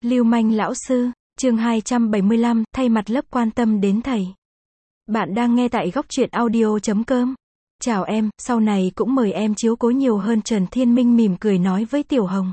Lưu manh lão sư, chương 275, thay mặt lớp quan tâm đến thầy. Bạn đang nghe tại góc truyện audio.com. Chào em, sau này cũng mời em chiếu cố nhiều hơn. Trần Thiên Minh mỉm cười nói với Tiểu Hồng.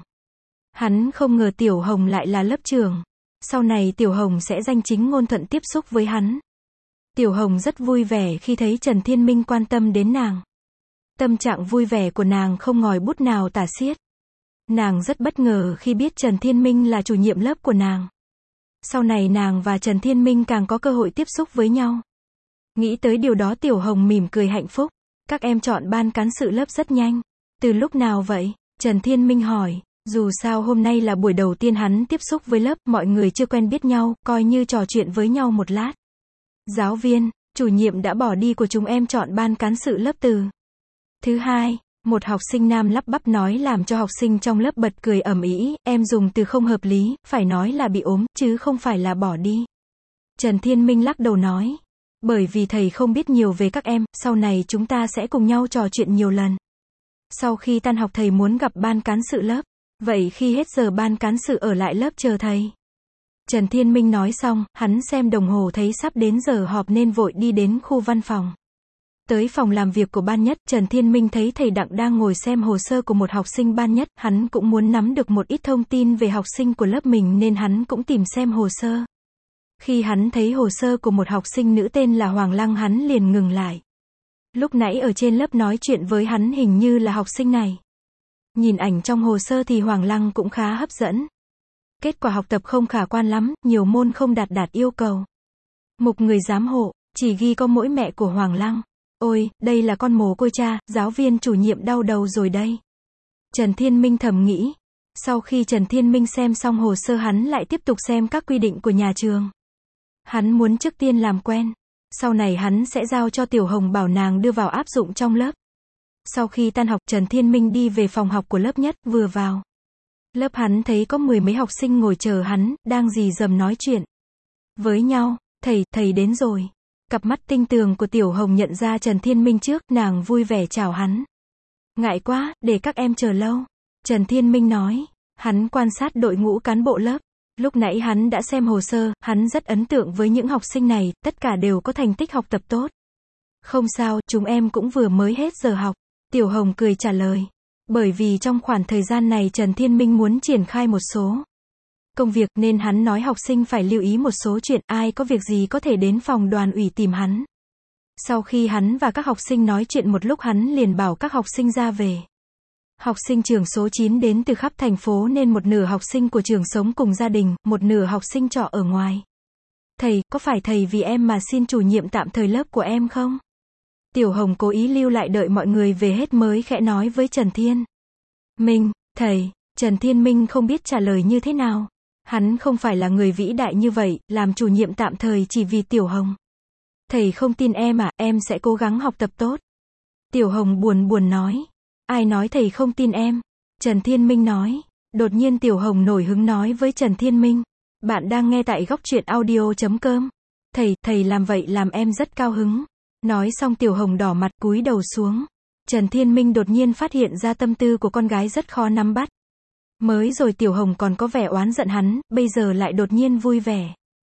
Hắn không ngờ Tiểu Hồng lại là lớp trưởng. Sau này Tiểu Hồng sẽ danh chính ngôn thuận tiếp xúc với hắn. Tiểu Hồng rất vui vẻ khi thấy Trần Thiên Minh quan tâm đến nàng. Tâm trạng vui vẻ của nàng không ngòi bút nào tả xiết. Nàng rất bất ngờ khi biết Trần Thiên Minh là chủ nhiệm lớp của nàng. Sau này nàng và Trần Thiên Minh càng có cơ hội tiếp xúc với nhau. Nghĩ tới điều đó Tiểu Hồng mỉm cười hạnh phúc. Các em chọn ban cán sự lớp rất nhanh. Từ lúc nào vậy? Trần Thiên Minh hỏi. Dù sao hôm nay là buổi đầu tiên hắn tiếp xúc với lớp, mọi người chưa quen biết nhau, coi như trò chuyện với nhau một lát. Giáo viên, chủ nhiệm đã bỏ đi của chúng em chọn ban cán sự lớp từ thứ hai. Một học sinh nam lắp bắp nói làm cho học sinh trong lớp bật cười ầm ĩ. Em dùng từ không hợp lý, phải nói là bị ốm, chứ không phải là bỏ đi. Trần Thiên Minh lắc đầu nói. Bởi vì thầy không biết nhiều về các em, sau này chúng ta sẽ cùng nhau trò chuyện nhiều lần. Sau khi tan học thầy muốn gặp ban cán sự lớp. Vậy khi hết giờ ban cán sự ở lại lớp chờ thầy. Trần Thiên Minh nói xong, hắn xem đồng hồ thấy sắp đến giờ họp nên vội đi đến khu văn phòng. Tới phòng làm việc của ban nhất, Trần Thiên Minh thấy thầy Đặng đang ngồi xem hồ sơ của một học sinh ban nhất, hắn cũng muốn nắm được một ít thông tin về học sinh của lớp mình nên hắn cũng tìm xem hồ sơ. Khi hắn thấy hồ sơ của một học sinh nữ tên là Hoàng Lăng hắn liền ngừng lại. Lúc nãy ở trên lớp nói chuyện với hắn hình như là học sinh này. Nhìn ảnh trong hồ sơ thì Hoàng Lăng cũng khá hấp dẫn. Kết quả học tập không khả quan lắm, nhiều môn không đạt yêu cầu. Mục người giám hộ, chỉ ghi có mỗi mẹ của Hoàng Lăng. Ôi, đây là con mồ côi cha, giáo viên chủ nhiệm đau đầu rồi đây. Trần Thiên Minh thầm nghĩ. Sau khi Trần Thiên Minh xem xong hồ sơ hắn lại tiếp tục xem các quy định của nhà trường. Hắn muốn trước tiên làm quen. Sau này hắn sẽ giao cho Tiểu Hồng bảo nàng đưa vào áp dụng trong lớp. Sau khi tan học Trần Thiên Minh đi về phòng học của lớp nhất, vừa vào. Lớp hắn thấy có 10 mấy học sinh ngồi chờ hắn, đang rì rầm nói chuyện với nhau. Thầy đến rồi. Cặp mắt tinh tường của Tiểu Hồng nhận ra Trần Thiên Minh trước, nàng vui vẻ chào hắn. Ngại quá, để các em chờ lâu. Trần Thiên Minh nói. Hắn quan sát đội ngũ cán bộ lớp. Lúc nãy hắn đã xem hồ sơ, hắn rất ấn tượng với những học sinh này, tất cả đều có thành tích học tập tốt. Không sao, chúng em cũng vừa mới hết giờ học. Tiểu Hồng cười trả lời. Bởi vì trong khoảng thời gian này Trần Thiên Minh muốn triển khai một số công việc nên hắn nói học sinh phải lưu ý một số chuyện, ai có việc gì có thể đến phòng đoàn ủy tìm hắn. Sau khi hắn và các học sinh nói chuyện một lúc hắn liền bảo các học sinh ra về. Học sinh trường số 9 đến từ khắp thành phố nên một nửa học sinh của trường sống cùng gia đình, một nửa học sinh trọ ở ngoài. Thầy, có phải thầy vì em mà xin chủ nhiệm tạm thời lớp của em không? Tiểu Hồng cố ý lưu lại đợi mọi người về hết mới khẽ nói với Trần Thiên Minh. Thầy, Trần Thiên Minh không biết trả lời như thế nào. Hắn không phải là người vĩ đại như vậy, làm chủ nhiệm tạm thời chỉ vì Tiểu Hồng. Thầy không tin em à, em sẽ cố gắng học tập tốt. Tiểu Hồng buồn nói. Ai nói thầy không tin em? Trần Thiên Minh nói. Đột nhiên Tiểu Hồng nổi hứng nói với Trần Thiên Minh. Bạn đang nghe tại góc truyện audio.com. Thầy làm vậy làm em rất cao hứng. Nói xong Tiểu Hồng đỏ mặt cúi đầu xuống. Trần Thiên Minh đột nhiên phát hiện ra tâm tư của con gái rất khó nắm bắt. Mới rồi Tiểu Hồng còn có vẻ oán giận hắn, bây giờ lại đột nhiên vui vẻ.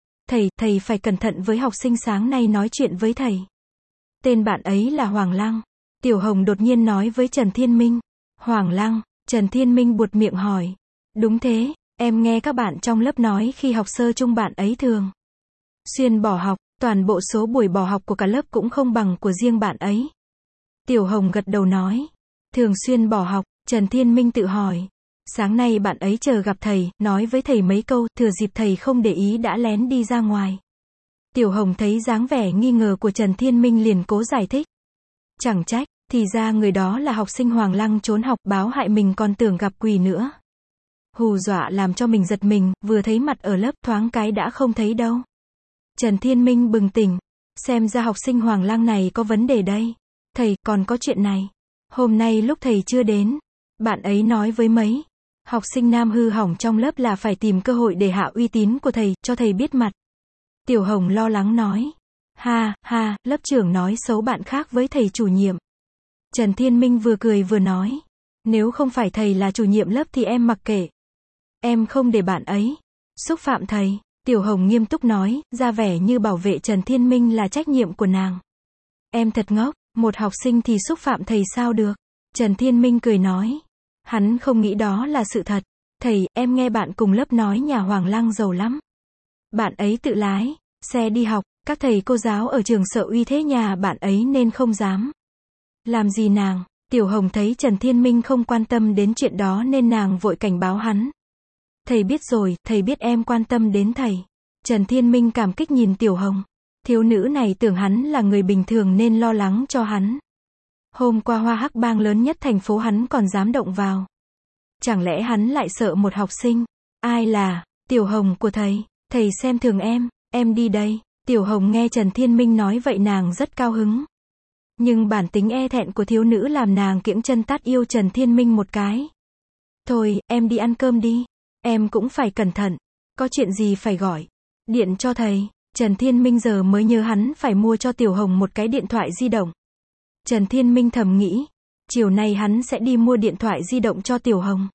Thầy phải cẩn thận với học sinh sáng nay nói chuyện với thầy. Tên bạn ấy là Hoàng Lăng. Tiểu Hồng đột nhiên nói với Trần Thiên Minh. Hoàng Lăng, Trần Thiên Minh buột miệng hỏi. Đúng thế, em nghe các bạn trong lớp nói khi học sơ chung bạn ấy thường xuyên bỏ học, toàn bộ số buổi bỏ học của cả lớp cũng không bằng của riêng bạn ấy. Tiểu Hồng gật đầu nói. Thường xuyên bỏ học, Trần Thiên Minh tự hỏi. Sáng nay bạn ấy chờ gặp thầy, nói với thầy mấy câu, thừa dịp thầy không để ý đã lén đi ra ngoài. Tiểu Hồng thấy dáng vẻ nghi ngờ của Trần Thiên Minh liền cố giải thích. Chẳng trách, thì ra người đó là học sinh Hoàng Lăng trốn học, báo hại mình còn tưởng gặp quỷ nữa. Hù dọa làm cho mình giật mình, vừa thấy mặt ở lớp thoáng cái đã không thấy đâu. Trần Thiên Minh bừng tỉnh. Xem ra học sinh Hoàng Lăng này có vấn đề đây. Thầy, còn có chuyện này. Hôm nay lúc thầy chưa đến, bạn ấy nói với mấy học sinh nam hư hỏng trong lớp là phải tìm cơ hội để hạ uy tín của thầy, cho thầy biết mặt. Tiểu Hồng lo lắng nói. Ha, lớp trưởng nói xấu bạn khác với thầy chủ nhiệm. Trần Thiên Minh vừa cười vừa nói. Nếu không phải thầy là chủ nhiệm lớp thì em mặc kệ. Em không để bạn ấy Xúc phạm thầy. Tiểu Hồng nghiêm túc nói, ra vẻ như bảo vệ Trần Thiên Minh là trách nhiệm của nàng. Em thật ngốc, một học sinh thì xúc phạm thầy sao được? Trần Thiên Minh cười nói. Hắn không nghĩ đó là sự thật. Thầy, em nghe bạn cùng lớp nói nhà Hoàng Lăng giàu lắm. Bạn ấy tự lái xe đi học, các thầy cô giáo ở trường sợ uy thế nhà bạn ấy nên không dám làm gì nàng. Tiểu Hồng thấy Trần Thiên Minh không quan tâm đến chuyện đó nên nàng vội cảnh báo hắn. Thầy biết rồi, thầy biết em quan tâm đến thầy. Trần Thiên Minh cảm kích nhìn Tiểu Hồng. Thiếu nữ này tưởng hắn là người bình thường nên lo lắng cho hắn. Hôm qua Hoa Hắc Bang lớn nhất thành phố hắn còn dám động vào. Chẳng lẽ hắn lại sợ một học sinh? Ai là? Tiểu Hồng của thầy xem thường em đi đây. Tiểu Hồng nghe Trần Thiên Minh nói vậy nàng rất cao hứng. Nhưng bản tính e thẹn của thiếu nữ làm nàng kiễng chân tát yêu Trần Thiên Minh một cái. Thôi, em đi ăn cơm đi. Em cũng phải cẩn thận. Có chuyện gì phải gọi điện cho thầy. Trần Thiên Minh giờ mới nhớ hắn phải mua cho Tiểu Hồng một cái điện thoại di động. Trần Thiên Minh thầm nghĩ. Chiều nay hắn sẽ đi mua điện thoại di động cho Tiểu Hồng.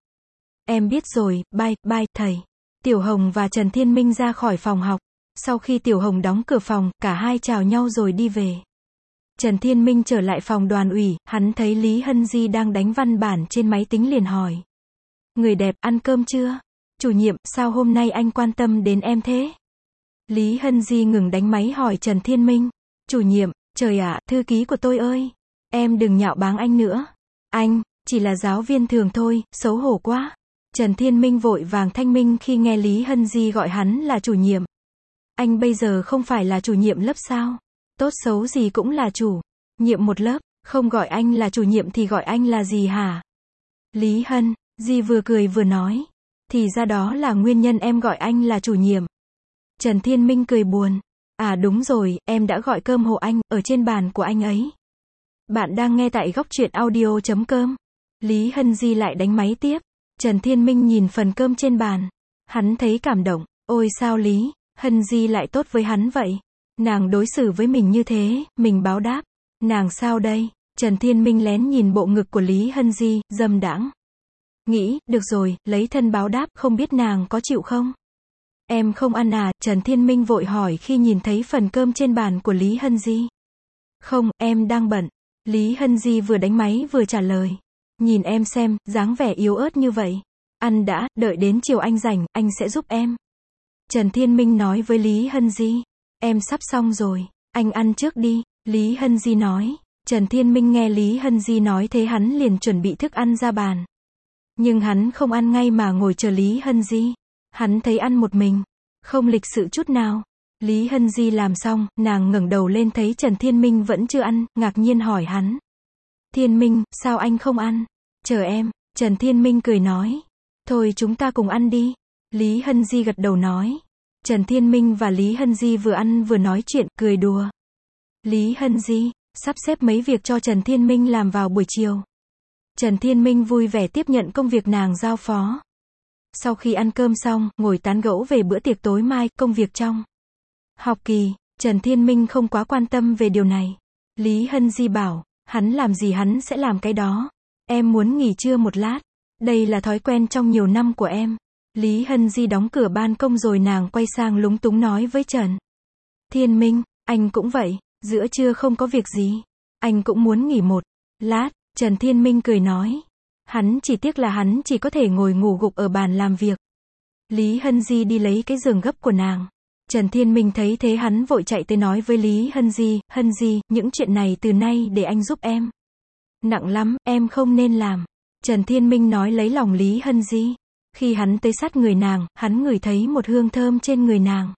Em biết rồi, bye, thầy. Tiểu Hồng và Trần Thiên Minh ra khỏi phòng học. Sau khi Tiểu Hồng đóng cửa phòng, cả hai chào nhau rồi đi về. Trần Thiên Minh trở lại phòng đoàn ủy, hắn thấy Lý Hân Di đang đánh văn bản trên máy tính liền hỏi. Người đẹp, ăn cơm chưa? Chủ nhiệm, sao hôm nay anh quan tâm đến em thế? Lý Hân Di ngừng đánh máy hỏi Trần Thiên Minh. Chủ nhiệm, trời ạ, thư ký của tôi ơi. Em đừng nhạo báng anh nữa. Anh, chỉ là giáo viên thường thôi, xấu hổ quá. Trần Thiên Minh vội vàng thanh minh khi nghe Lý Hân Di gọi hắn là chủ nhiệm. Anh bây giờ không phải là chủ nhiệm lớp sao? Tốt xấu gì cũng là chủ nhiệm một lớp, không gọi anh là chủ nhiệm thì gọi anh là gì hả? Lý Hân Di vừa cười vừa nói. Thì ra đó là nguyên nhân em gọi anh là chủ nhiệm. Trần Thiên Minh cười buồn. À đúng rồi, em đã gọi cơm hộ anh, ở trên bàn của anh ấy. Bạn đang nghe tại góc truyện audio.com. Lý Hân Di lại đánh máy tiếp. Trần Thiên Minh nhìn phần cơm trên bàn. Hắn thấy cảm động. Ôi sao Lý Hân Di lại tốt với hắn vậy? Nàng đối xử với mình như thế, mình báo đáp. Nàng sao đây? Trần Thiên Minh lén nhìn bộ ngực của Lý Hân Di, dâm đãng. Nghĩ, được rồi, lấy thân báo đáp, không biết nàng có chịu không? Em không ăn à? Trần Thiên Minh vội hỏi khi nhìn thấy phần cơm trên bàn của Lý Hân Di. Không, em đang bận. Lý Hân Di vừa đánh máy vừa trả lời. Nhìn em xem, dáng vẻ yếu ớt như vậy. Ăn đã, đợi đến chiều anh rảnh, anh sẽ giúp em. Trần Thiên Minh nói với Lý Hân Di. Em sắp xong rồi, anh ăn trước đi. Lý Hân Di nói. Trần Thiên Minh nghe Lý Hân Di nói thế hắn liền chuẩn bị thức ăn ra bàn. Nhưng hắn không ăn ngay mà ngồi chờ Lý Hân Di. Hắn thấy ăn một mình, không lịch sự chút nào. Lý Hân Di làm xong, nàng ngẩng đầu lên thấy Trần Thiên Minh vẫn chưa ăn, ngạc nhiên hỏi hắn. Thiên Minh, sao anh không ăn? Chờ em. Trần Thiên Minh cười nói. Thôi chúng ta cùng ăn đi. Lý Hân Di gật đầu nói. Trần Thiên Minh và Lý Hân Di vừa ăn vừa nói chuyện, cười đùa. Lý Hân Di sắp xếp mấy việc cho Trần Thiên Minh làm vào buổi chiều. Trần Thiên Minh vui vẻ tiếp nhận công việc nàng giao phó. Sau khi ăn cơm xong, ngồi tán gẫu về bữa tiệc tối mai, công việc trong học kỳ. Trần Thiên Minh không quá quan tâm về điều này. Lý Hân Di bảo, hắn làm gì hắn sẽ làm cái đó. Em muốn nghỉ trưa một lát. Đây là thói quen trong nhiều năm của em. Lý Hân Di đóng cửa ban công rồi nàng quay sang lúng túng nói với Trần Thiên Minh, anh cũng vậy, giữa trưa không có việc gì. Anh cũng muốn nghỉ một lát. Trần Thiên Minh cười nói. Hắn chỉ tiếc là hắn chỉ có thể ngồi ngủ gục ở bàn làm việc. Lý Hân Di đi lấy cái giường gấp của nàng. Trần Thiên Minh thấy thế hắn vội chạy tới nói với Lý Hân Di, những chuyện này từ nay để anh giúp em. Nặng lắm, em không nên làm. Trần Thiên Minh nói lấy lòng Lý Hân Di. Khi hắn tới sát người nàng, hắn ngửi thấy một hương thơm trên người nàng.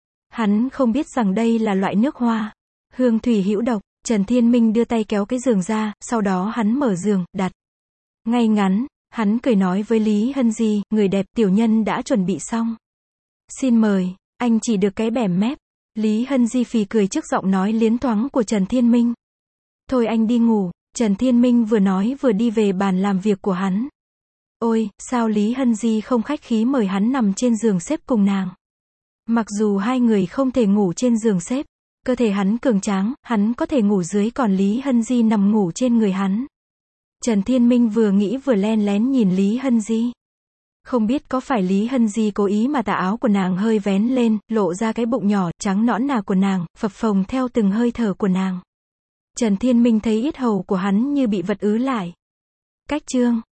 Hắn không biết rằng đây là loại nước hoa hương thủy hữu độc. Trần Thiên Minh đưa tay kéo cái giường ra, sau đó hắn mở giường, đặt ngay ngắn. Hắn cười nói với Lý Hân Di, người đẹp, tiểu nhân đã chuẩn bị xong. Xin mời. Anh chỉ được cái bẻm mép. Lý Hân Di phì cười trước giọng nói liến thoáng của Trần Thiên Minh. Thôi anh đi ngủ. Trần Thiên Minh vừa nói vừa đi về bàn làm việc của hắn. Ôi, sao Lý Hân Di không khách khí mời hắn nằm trên giường xếp cùng nàng. Mặc dù hai người không thể ngủ trên giường xếp, cơ thể hắn cường tráng, hắn có thể ngủ dưới còn Lý Hân Di nằm ngủ trên người hắn. Trần Thiên Minh vừa nghĩ vừa len lén nhìn Lý Hân Di. Không biết có phải Lý Hân Di cố ý mà tà áo của nàng hơi vén lên, lộ ra cái bụng nhỏ, trắng nõn nà của nàng, phập phồng theo từng hơi thở của nàng. Trần Thiên Minh thấy yết hầu của hắn như bị vật ứ lại. Cách chương